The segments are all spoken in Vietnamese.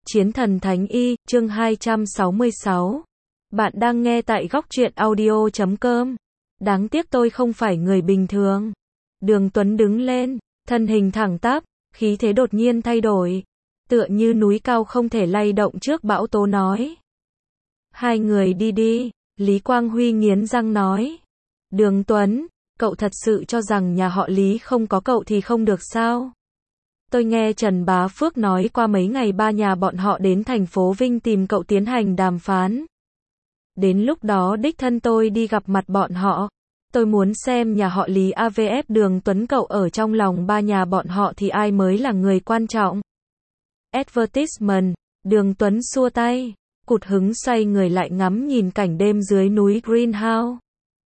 Chiến thần Thánh Y, chương 266. Bạn đang nghe tại góc truyện audio.com. Đáng tiếc tôi không phải người bình thường. Đường Tuấn đứng lên, thân hình thẳng tắp, khí thế đột nhiên thay đổi. Tựa như núi cao không thể lay động trước bão tố nói. Hai người đi đi, Lý Quang Huy nghiến răng nói. Đường Tuấn, cậu thật sự cho rằng nhà họ Lý không có cậu thì không được sao? Tôi nghe Trần Bá Phước nói qua mấy ngày ba nhà bọn họ đến thành phố Vinh tìm cậu tiến hành đàm phán. Đến lúc đó đích thân tôi đi gặp mặt bọn họ. Tôi muốn xem nhà họ Lý AVF Đường Tuấn cậu ở trong lòng ba nhà bọn họ thì ai mới là người quan trọng. Advertisement, Đường Tuấn xua tay, cụt hứng xoay người lại ngắm nhìn cảnh đêm dưới núi Greenhouse.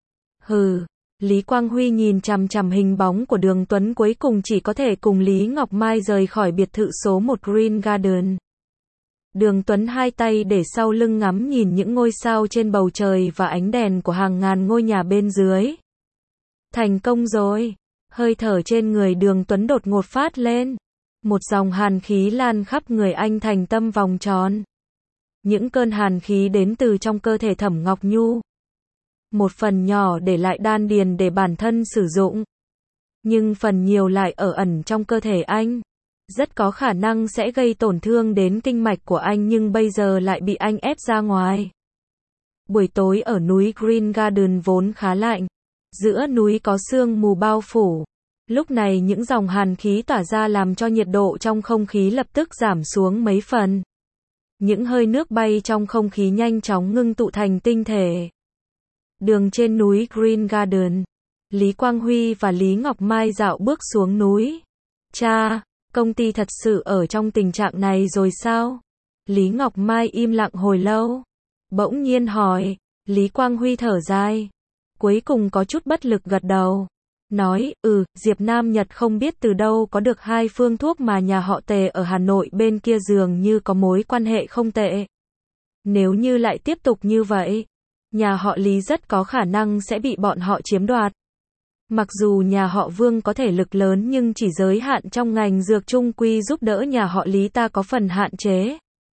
Hừ. Lý Quang Huy nhìn chằm chằm hình bóng của Đường Tuấn cuối cùng chỉ có thể cùng Lý Ngọc Mai rời khỏi biệt thự số 1 Green Garden. Đường Tuấn hai tay để sau lưng ngắm nhìn những ngôi sao trên bầu trời và ánh đèn của hàng ngàn ngôi nhà bên dưới. Thành công rồi. Hơi thở trên người Đường Tuấn đột ngột phát lên. Một dòng hàn khí lan khắp người anh thành tâm vòng tròn. Những cơn hàn khí đến từ trong cơ thể Thẩm Ngọc Nhu. Một phần nhỏ để lại đan điền để bản thân sử dụng. Nhưng phần nhiều lại ở ẩn trong cơ thể anh. Rất có khả năng sẽ gây tổn thương đến kinh mạch của anh nhưng bây giờ lại bị anh ép ra ngoài. Buổi tối ở núi Green Garden vốn khá lạnh. Giữa núi có sương mù bao phủ. Lúc này những dòng hàn khí tỏa ra làm cho nhiệt độ trong không khí lập tức giảm xuống mấy phần. Những hơi nước bay trong không khí nhanh chóng ngưng tụ thành tinh thể. Đường trên núi Green Garden, Lý Quang Huy và Lý Ngọc Mai dạo bước xuống núi. Cha, công ty thật sự ở trong tình trạng này rồi sao? Lý Ngọc Mai im lặng hồi lâu. Bỗng nhiên hỏi, Lý Quang Huy thở dài. Cuối cùng có chút bất lực gật đầu. Nói, Diệp Nam Nhật không biết từ đâu có được 2 phương thuốc mà nhà họ Tề ở Hà Nội bên kia dường như có mối quan hệ không tệ. Nếu như lại tiếp tục như vậy, nhà họ Lý rất có khả năng sẽ bị bọn họ chiếm đoạt. Mặc dù nhà họ Vương có thể lực lớn nhưng chỉ giới hạn trong ngành dược trung quy giúp đỡ nhà họ Lý ta có phần hạn chế.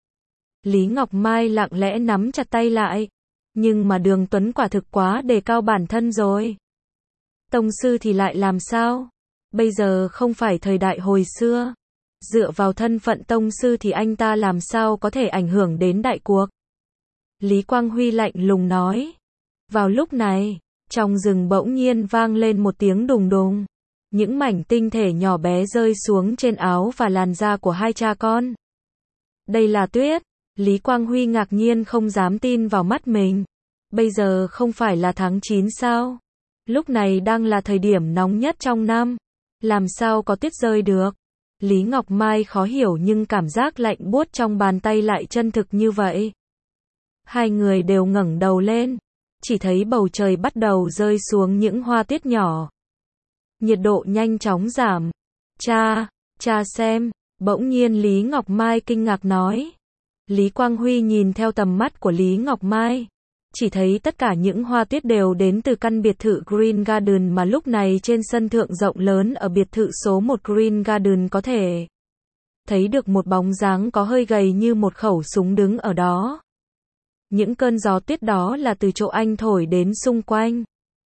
Lý Ngọc Mai lặng lẽ nắm chặt tay lại. Nhưng mà Đường Tuấn quả thực quá đề cao bản thân rồi. Tông sư thì lại làm sao? Bây giờ không phải thời đại hồi xưa. Dựa vào thân phận tông sư thì anh ta làm sao có thể ảnh hưởng đến đại cuộc? Lý Quang Huy lạnh lùng nói. Vào lúc này, trong rừng bỗng nhiên vang lên một tiếng đùng đùng. Những mảnh tinh thể nhỏ bé rơi xuống trên áo và làn da của hai cha con. Đây là tuyết. Lý Quang Huy ngạc nhiên không dám tin vào mắt mình. Bây giờ không phải là tháng 9 sao? Lúc này đang là thời điểm nóng nhất trong năm. Làm sao có tuyết rơi được? Lý Ngọc Mai khó hiểu nhưng cảm giác lạnh buốt trong bàn tay lại chân thực như vậy. Hai người đều ngẩng đầu lên. Chỉ thấy bầu trời bắt đầu rơi xuống những hoa tuyết nhỏ. Nhiệt độ nhanh chóng giảm. Cha xem. Bỗng nhiên Lý Ngọc Mai kinh ngạc nói. Lý Quang Huy nhìn theo tầm mắt của Lý Ngọc Mai. Chỉ thấy tất cả những hoa tuyết đều đến từ căn biệt thự Green Garden mà lúc này trên sân thượng rộng lớn ở biệt thự số 1 Green Garden có thể thấy được một bóng dáng có hơi gầy như một khẩu súng đứng ở đó. Những cơn gió tuyết đó là từ chỗ anh thổi đến xung quanh.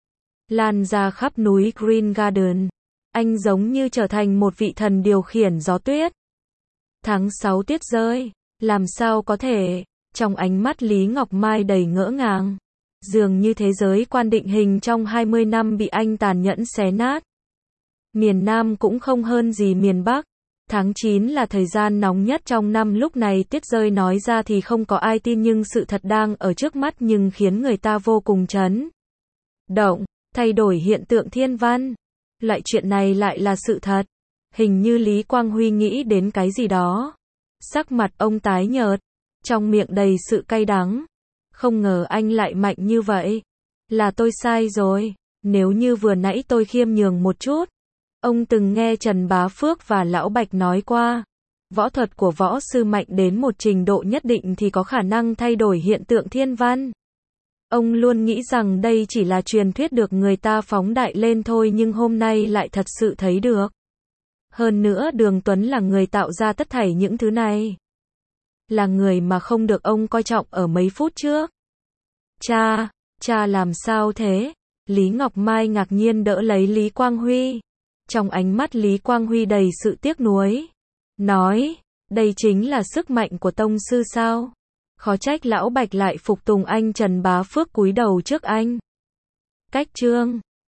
Lan ra khắp núi Green Garden. Anh giống như trở thành một vị thần điều khiển gió tuyết. Tháng 6 tuyết rơi. Làm sao có thể? Trong ánh mắt Lý Ngọc Mai đầy ngỡ ngàng. Dường như thế giới quan định hình trong 20 năm bị anh tàn nhẫn xé nát. Miền Nam cũng không hơn gì miền Bắc. Tháng 9 là thời gian nóng nhất trong năm, lúc này tuyết rơi nói ra thì không có ai tin nhưng sự thật đang ở trước mắt nhưng khiến người ta vô cùng chấn động, thay đổi hiện tượng thiên văn. Loại chuyện này lại là sự thật. Hình như Lý Quang Huy nghĩ đến cái gì đó. Sắc mặt ông tái nhợt, trong miệng đầy sự cay đắng. Không ngờ anh lại mạnh như vậy. Là tôi sai rồi. Nếu như vừa nãy tôi khiêm nhường một chút. Ông từng nghe Trần Bá Phước và Lão Bạch nói qua. Võ thuật của võ sư mạnh đến một trình độ nhất định thì có khả năng thay đổi hiện tượng thiên văn. Ông luôn nghĩ rằng đây chỉ là truyền thuyết được người ta phóng đại lên thôi nhưng hôm nay lại thật sự thấy được. Hơn nữa Đường Tuấn là người tạo ra tất thảy những thứ này. là người mà không được ông coi trọng ở mấy phút trước. Cha làm sao thế? Lý Ngọc Mai ngạc nhiên đỡ lấy Lý Quang Huy. Trong ánh mắt Lý Quang Huy đầy sự tiếc nuối. Nói, đây chính là sức mạnh của tông sư sao? Khó trách lão Bạch lại phục tùng anh. Trần Bá Phước cúi đầu trước anh. Cách chương